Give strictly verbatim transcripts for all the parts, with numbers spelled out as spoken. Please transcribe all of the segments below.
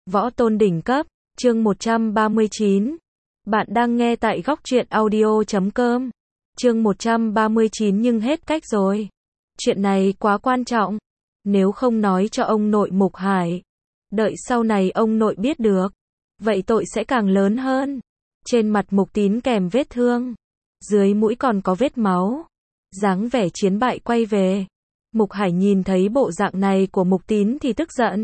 Võ tôn đỉnh cấp, chương một trăm ba mươi chín. Bạn đang nghe tại góc truyện audio chấm com. Chương một trăm ba mươi chín nhưng hết cách rồi. Chuyện này quá quan trọng. Nếu không nói cho ông nội Mục Hải, đợi sau này ông nội biết được, vậy tội sẽ càng lớn hơn. Trên mặt Mục Tín kèm vết thương, dưới mũi còn có vết máu, dáng vẻ chiến bại quay về. Mục Hải nhìn thấy bộ dạng này của Mục Tín thì tức giận.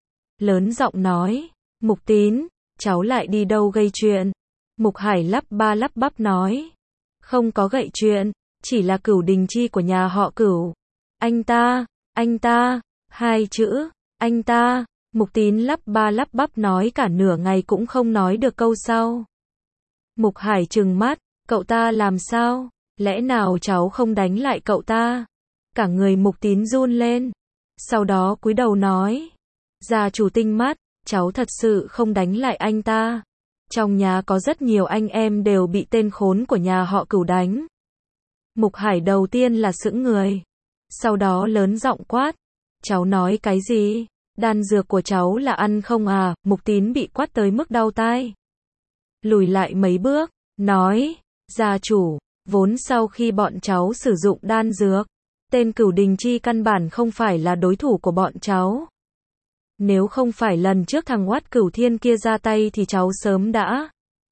Lớn giọng nói, Mục Tín, cháu lại đi đâu gây chuyện? Mục Hải lắp ba lắp bắp nói, không có gậy chuyện, chỉ là Cửu Đình Chi của nhà họ Cửu. Anh ta, anh ta, hai chữ, anh ta. Mục Tín lắp ba lắp bắp nói cả nửa ngày cũng không nói được câu sau. Mục Hải trừng mắt, cậu ta làm sao? Lẽ nào cháu không đánh lại cậu ta? Cả người Mục Tín run lên. Sau đó cúi đầu nói, gia chủ tinh mắt, cháu thật sự không đánh lại anh ta. Trong nhà có rất nhiều anh em đều bị tên khốn của nhà họ Cửu đánh. Mục Hải đầu tiên là sững người, sau đó lớn giọng quát, cháu nói cái gì? Đan dược của cháu là ăn không à? Mục Tín bị quát tới mức đau tai, lùi lại mấy bước, nói, gia chủ, vốn sau khi bọn cháu sử dụng đan dược, tên Cửu Đình Chi căn bản không phải là đối thủ của bọn cháu. Nếu không phải lần trước thằng Oát Cửu Thiên kia ra tay thì cháu sớm đã.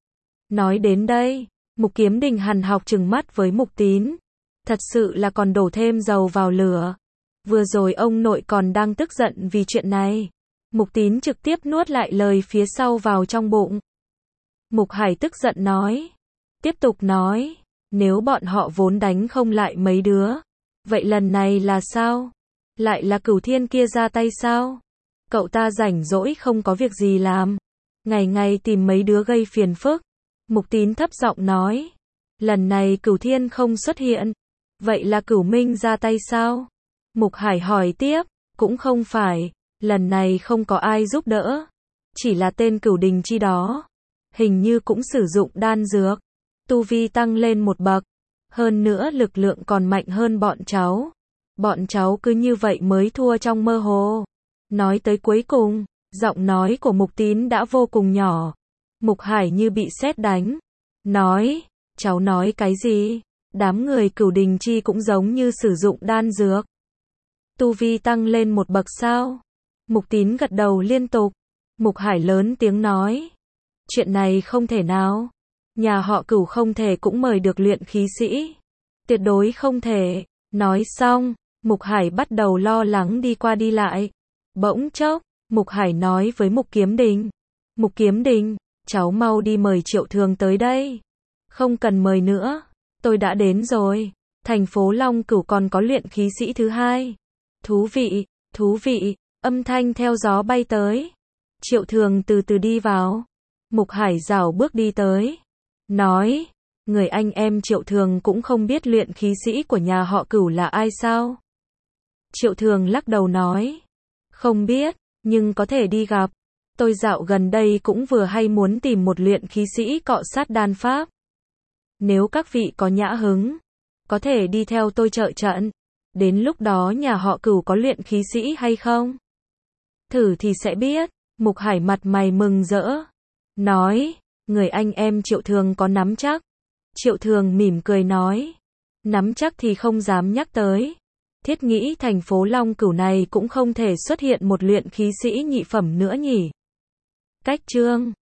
Nói đến đây, Mục Kiếm Đình hằn học trừng mắt với Mục Tín. Thật sự là còn đổ thêm dầu vào lửa. Vừa rồi ông nội còn đang tức giận vì chuyện này. Mục Tín trực tiếp nuốt lại lời phía sau vào trong bụng. Mục Hải tức giận nói. Tiếp tục nói. Nếu bọn họ vốn đánh không lại mấy đứa, vậy lần này là sao? Lại là Cửu Thiên kia ra tay sao? Cậu ta rảnh rỗi không có việc gì làm, ngày ngày tìm mấy đứa gây phiền phức. Mục Tín thấp giọng nói. Lần này Cửu Thiên không xuất hiện, vậy là Cửu Minh ra tay sao? Mục Hải hỏi tiếp. Cũng không phải, lần này không có ai giúp đỡ, chỉ là tên Cửu Đình Chi đó, hình như cũng sử dụng đan dược, tu vi tăng lên một bậc, hơn nữa lực lượng còn mạnh hơn bọn cháu. Bọn cháu cứ như vậy mới thua trong mơ hồ. Nói tới cuối cùng, giọng nói của Mục Tín đã vô cùng nhỏ. Mục Hải như bị sét đánh, nói, cháu nói cái gì? Đám người Cửu Đình Chi cũng giống như sử dụng đan dược, tu vi tăng lên một bậc sao? Mục Tín gật đầu liên tục. Mục Hải lớn tiếng nói, chuyện này không thể nào. Nhà họ Cửu không thể cũng mời được luyện khí sĩ, tuyệt đối không thể. Nói xong, Mục Hải bắt đầu lo lắng đi qua đi lại. Bỗng chốc, Mục Hải nói với Mục Kiếm Đình, Mục Kiếm Đình, cháu mau đi mời Triệu Thường tới đây. Không cần mời nữa, tôi đã đến rồi. Thành phố Long Cửu còn có luyện khí sĩ thứ hai. Thú vị, thú vị. Âm thanh theo gió bay tới. Triệu Thường từ từ đi vào. Mục Hải rảo bước đi tới, nói, người anh em Triệu Thường cũng không biết luyện khí sĩ của nhà họ Cửu là ai sao? Triệu Thường lắc đầu nói, không biết, nhưng có thể đi gặp. Tôi dạo gần đây cũng vừa hay muốn tìm một luyện khí sĩ cọ sát đan pháp. Nếu các vị có nhã hứng, có thể đi theo tôi trợ trận. Đến lúc đó nhà họ Cửu có luyện khí sĩ hay không? Thử thì sẽ biết. Mục Hải mặt mày mừng rỡ, nói, người anh em Triệu Thường có nắm chắc. Triệu Thường mỉm cười nói, nắm chắc thì không dám nhắc tới. Thiết nghĩ thành phố Long Cửu này cũng không thể xuất hiện một luyện khí sĩ nhị phẩm nữa nhỉ. Cách chương